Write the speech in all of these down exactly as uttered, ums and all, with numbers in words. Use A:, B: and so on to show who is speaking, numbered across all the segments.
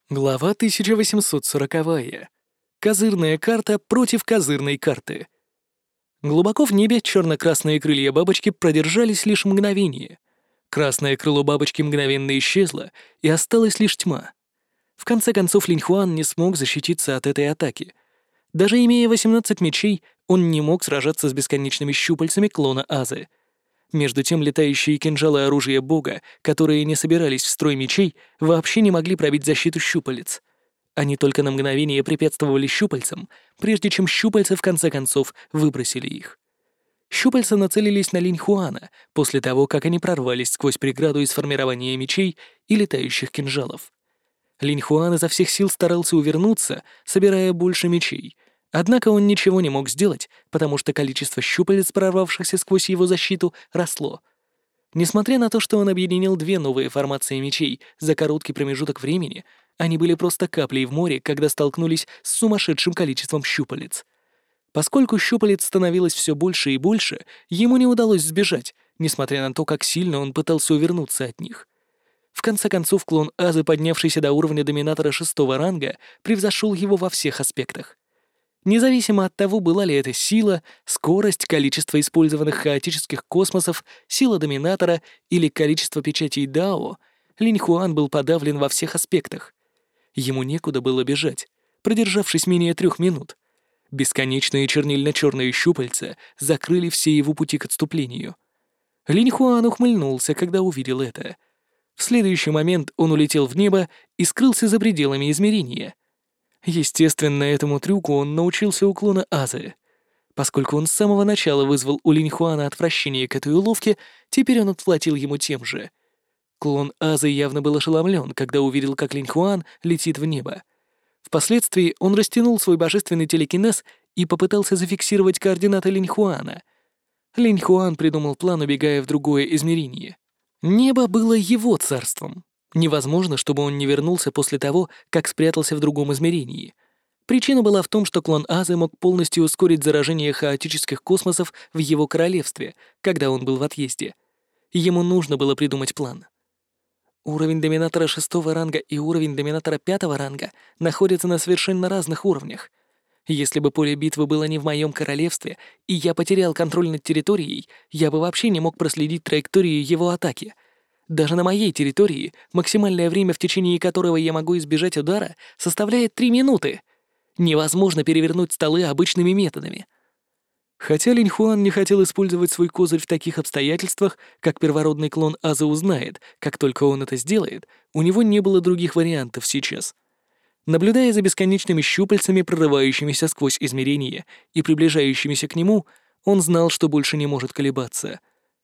A: Глава тысяча восемьсот сороковая. Козырная карта против козырной карты. Глубоко в небе черно-красные крылья бабочки продержались лишь мгновение. Красное крыло бабочки мгновенно исчезло, и осталась лишь тьма. В конце концов Линьхуан не смог защититься от этой атаки. Даже имея восемнадцать мечей, он не мог сражаться с бесконечными щупальцами клона Азы. Между тем летающие кинжалы оружия бога, которые не собирались в строй мечей, вообще не могли пробить защиту щупалец. Они только на мгновение препятствовали щупальцам, прежде чем щупальца в конце концов выбросили их. Щупальца нацелились на Линьхуана после того, как они прорвались сквозь преграду из формирования мечей и летающих кинжалов. Линьхуан изо всех сил старался увернуться, собирая больше мечей, однако он ничего не мог сделать, потому что количество щупалец, прорвавшихся сквозь его защиту, росло. Несмотря на то, что он объединил две новые формации мечей за короткий промежуток времени, они были просто каплей в море, когда столкнулись с сумасшедшим количеством щупалец. Поскольку щупалец становилось все больше и больше, ему не удалось сбежать, несмотря на то, как сильно он пытался увернуться от них. В конце концов, клон Азы, поднявшийся до уровня доминатора шестого ранга, превзошел его во всех аспектах. Независимо от того, была ли это сила, скорость, количество использованных хаотических космосов, сила доминатора или количество печатей Дао, Линьхуан был подавлен во всех аспектах. Ему некуда было бежать, продержавшись менее трех минут. Бесконечные чернильно-черные щупальца закрыли все его пути к отступлению. Линьхуан ухмыльнулся, когда увидел это. В следующий момент он улетел в небо и скрылся за пределами измерения. Естественно, этому трюку он научился у клона Азы. Поскольку он с самого начала вызвал у Линьхуана отвращение к этой уловке, теперь он отплатил ему тем же. Клон Азы явно был ошеломлен, когда увидел, как Линьхуан летит в небо. Впоследствии он растянул свой божественный телекинез и попытался зафиксировать координаты Линьхуана. Линьхуан придумал план, убегая в другое измерение. Небо было его царством. Невозможно, чтобы он не вернулся после того, как спрятался в другом измерении. Причина была в том, что клон Азы мог полностью ускорить заражение хаотических космосов в его королевстве, когда он был в отъезде. Ему нужно было придумать план. Уровень доминатора шестого ранга и уровень доминатора пятого ранга находятся на совершенно разных уровнях. Если бы поле битвы было не в моем королевстве, и я потерял контроль над территорией, я бы вообще не мог проследить траекторию его атаки. Даже на моей территории максимальное время, в течение которого я могу избежать удара, составляет три минуты. Невозможно перевернуть столы обычными методами. Хотя Линьхуан не хотел использовать свой козырь в таких обстоятельствах, как первородный клон Азы узнает, как только он это сделает, у него не было других вариантов сейчас. Наблюдая за бесконечными щупальцами, прорывающимися сквозь измерения и приближающимися к нему, он знал, что больше не может колебаться.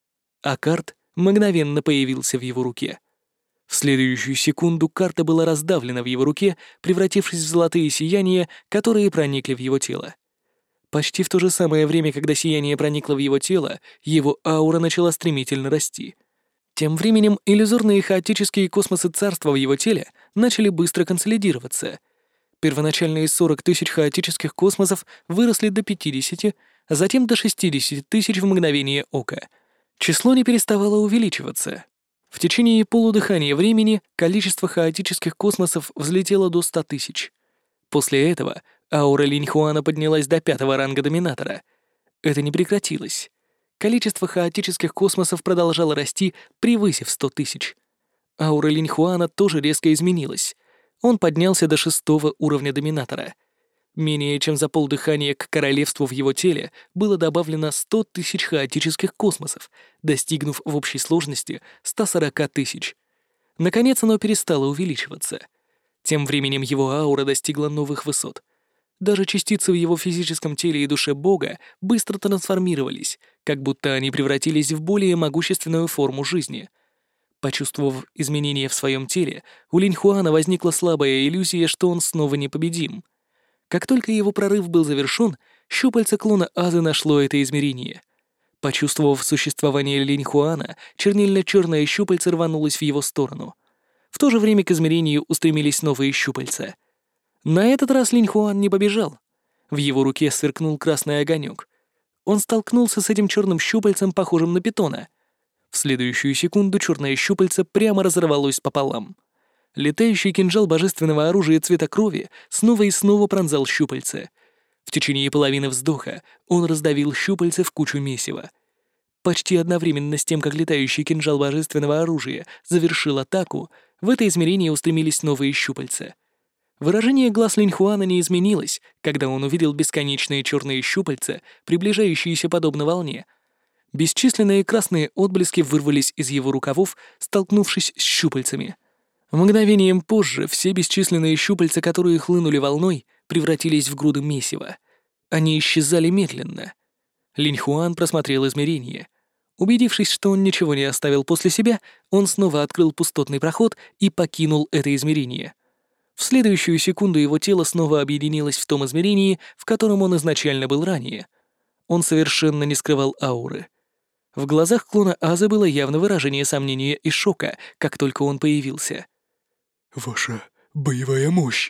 A: А карт мгновенно появился в его руке. В следующую секунду карта была раздавлена в его руке, превратившись в золотые сияния, которые проникли в его тело. Почти в то же самое время, когда сияние проникло в его тело, его аура начала стремительно расти. Тем временем иллюзорные хаотические космосы царства в его теле начали быстро консолидироваться. Первоначальные сорок тысяч хаотических космосов выросли до пятидесяти, а затем до шестидесяти тысяч в мгновение ока. Число не переставало увеличиваться. В течение полудыхания времени количество хаотических космосов взлетело до ста тысяч. После этого аура Линьхуана поднялась до пятого ранга доминатора. Это не прекратилось. Количество хаотических космосов продолжало расти, превысив сто тысяч. Аура Линьхуана тоже резко изменилась. Он поднялся до шестого уровня доминатора. Менее чем за полдыхания к королевству в его теле было добавлено сто тысяч хаотических космосов, достигнув в общей сложности ста сорока тысяч. Наконец оно перестало увеличиваться. Тем временем его аура достигла новых высот. Даже частицы в его физическом теле и душе бога быстро трансформировались, как будто они превратились в более могущественную форму жизни. Почувствовав изменения в своем теле, у Линьхуана возникла слабая иллюзия, что он снова непобедим. Как только его прорыв был завершен, щупальце клона Азы нашло это измерение. Почувствовав существование Линьхуана, чернильно-черное щупальце рванулось в его сторону. В то же время к измерению устремились новые щупальца. На этот раз Линьхуан не побежал. В его руке сверкнул красный огонек. Он столкнулся с этим черным щупальцем, похожим на питона. В следующую секунду черное щупальце прямо разорвалось пополам. Летающий кинжал божественного оружия цвета крови снова и снова пронзал щупальце. В течение половины вздоха он раздавил щупальце в кучу месива. Почти одновременно с тем, как летающий кинжал божественного оружия завершил атаку, в это измерение устремились новые щупальца. Выражение глаз Линьхуана не изменилось, когда он увидел бесконечные черные щупальца, приближающиеся подобно волне. Бесчисленные красные отблески вырвались из его рукавов, столкнувшись с щупальцами. Мгновением позже все бесчисленные щупальца, которые хлынули волной, превратились в груды месива. Они исчезали медленно. Линьхуан просмотрел измерение. Убедившись, что он ничего не оставил после себя, он снова открыл пустотный проход и покинул это измерение. В следующую секунду его тело снова объединилось в том измерении, в котором он изначально был ранее. Он совершенно не скрывал ауры. В глазах клона Азы было явно выражение сомнения и шока, как только он появился.
B: «Ваша боевая мощь!»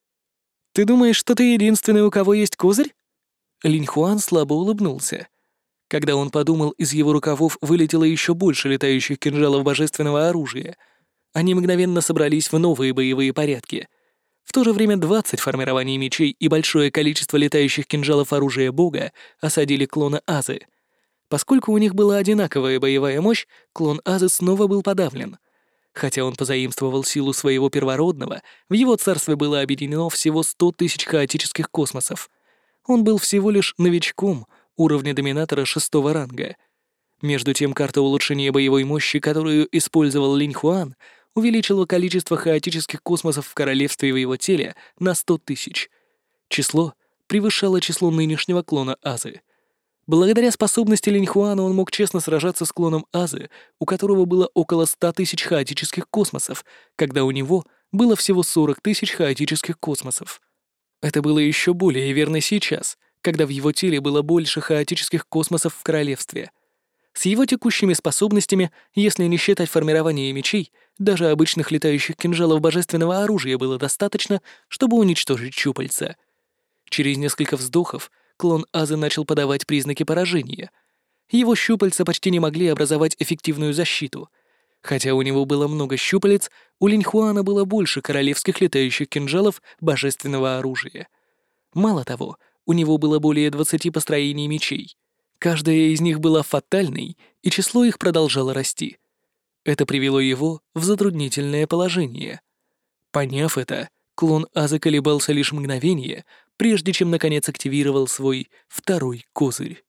A: «Ты думаешь, что ты единственный, у кого есть козырь?» Линьхуан слабо улыбнулся. Когда он подумал, из его рукавов вылетело еще больше летающих кинжалов божественного оружия. Они мгновенно собрались в новые боевые порядки. В то же время двадцать формирований мечей и большое количество летающих кинжалов оружия бога осадили клона Азы. Поскольку у них была одинаковая боевая мощь, клон Азы снова был подавлен. Хотя он позаимствовал силу своего первородного, в его царстве было объединено всего сто тысяч хаотических космосов. Он был всего лишь новичком уровня доминатора шестого ранга. Между тем, карта улучшения боевой мощи, которую использовал Линьхуан, увеличила количество хаотических космосов в королевстве в его теле на сто тысяч. Число превышало число нынешнего клона Азы. Благодаря способности Линьхуана он мог честно сражаться с клоном Азы, у которого было около ста тысяч хаотических космосов, когда у него было всего сорок тысяч хаотических космосов. Это было еще более верно сейчас, когда в его теле было больше хаотических космосов в королевстве. С его текущими способностями, если не считать формирование мечей, даже обычных летающих кинжалов божественного оружия было достаточно, чтобы уничтожить щупальца. Через несколько вздохов клон Азы начал подавать признаки поражения. Его щупальца почти не могли образовать эффективную защиту. Хотя у него было много щупалец, у Линьхуана было больше королевских летающих кинжалов божественного оружия. Мало того, у него было более двадцати построений мечей. Каждая из них была фатальной, и число их продолжало расти. Это привело его в затруднительное положение. Поняв это, клон Азы колебался лишь мгновение, прежде чем наконец активировал свой второй козырь.